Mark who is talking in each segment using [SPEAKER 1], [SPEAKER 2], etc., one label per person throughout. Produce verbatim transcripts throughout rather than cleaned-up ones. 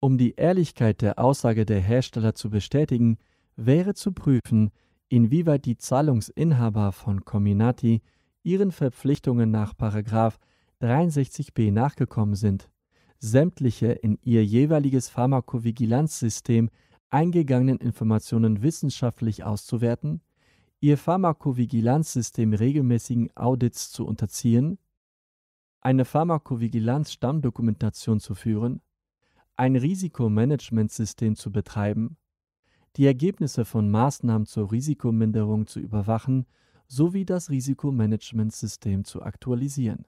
[SPEAKER 1] Um die Ehrlichkeit der Aussage der Hersteller zu bestätigen, wäre zu prüfen, inwieweit die Zahlungsinhaber von Comirnaty ihren Verpflichtungen nach Paragraph dreiundsechzig b nachgekommen sind, sämtliche in ihr jeweiliges Pharmakovigilanzsystem eingegangenen Informationen wissenschaftlich auszuwerten, ihr Pharmakovigilanzsystem regelmäßigen Audits zu unterziehen, eine Pharmakovigilanz-Stammdokumentation zu führen, ein Risikomanagementsystem zu betreiben, die Ergebnisse von Maßnahmen zur Risikominderung zu überwachen sowie das Risikomanagementsystem zu aktualisieren.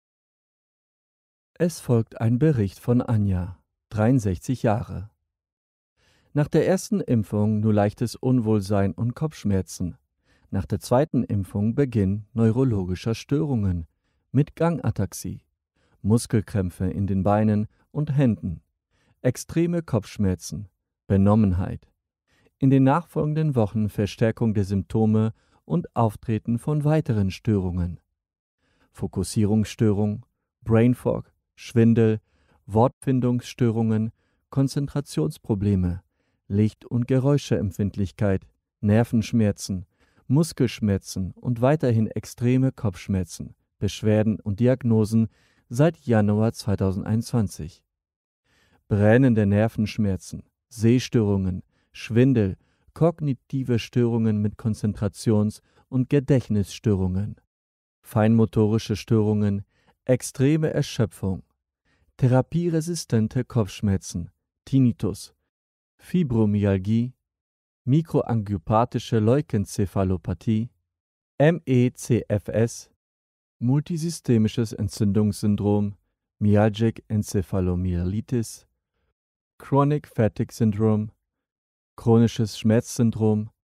[SPEAKER 1] Es folgt ein Bericht von Anja, dreiundsechzig Jahre. Nach der ersten Impfung nur leichtes Unwohlsein und Kopfschmerzen. Nach der zweiten Impfung Beginn neurologischer Störungen mit Gangataxie, Muskelkrämpfe in den Beinen und Händen, extreme Kopfschmerzen, Benommenheit. In den nachfolgenden Wochen Verstärkung der Symptome und Auftreten von weiteren Störungen. Fokussierungsstörung, Brain Fog, Schwindel, Wortfindungsstörungen, Konzentrationsprobleme, Licht- und Geräuscheempfindlichkeit, Nervenschmerzen, Muskelschmerzen und weiterhin extreme Kopfschmerzen, Beschwerden und Diagnosen seit Januar zweitausendeinundzwanzig. Brennende Nervenschmerzen, Sehstörungen, Schwindel, kognitive Störungen mit Konzentrations- und Gedächtnisstörungen, feinmotorische Störungen, extreme Erschöpfung, therapieresistente Kopfschmerzen, Tinnitus, Fibromyalgie, mikroangiopathische Leukenzephalopathie, M E C F S, multisystemisches Entzündungssyndrom, Myalgic Encephalomyelitis, Chronic Fatigue Syndrome, chronisches Schmerzsyndrom,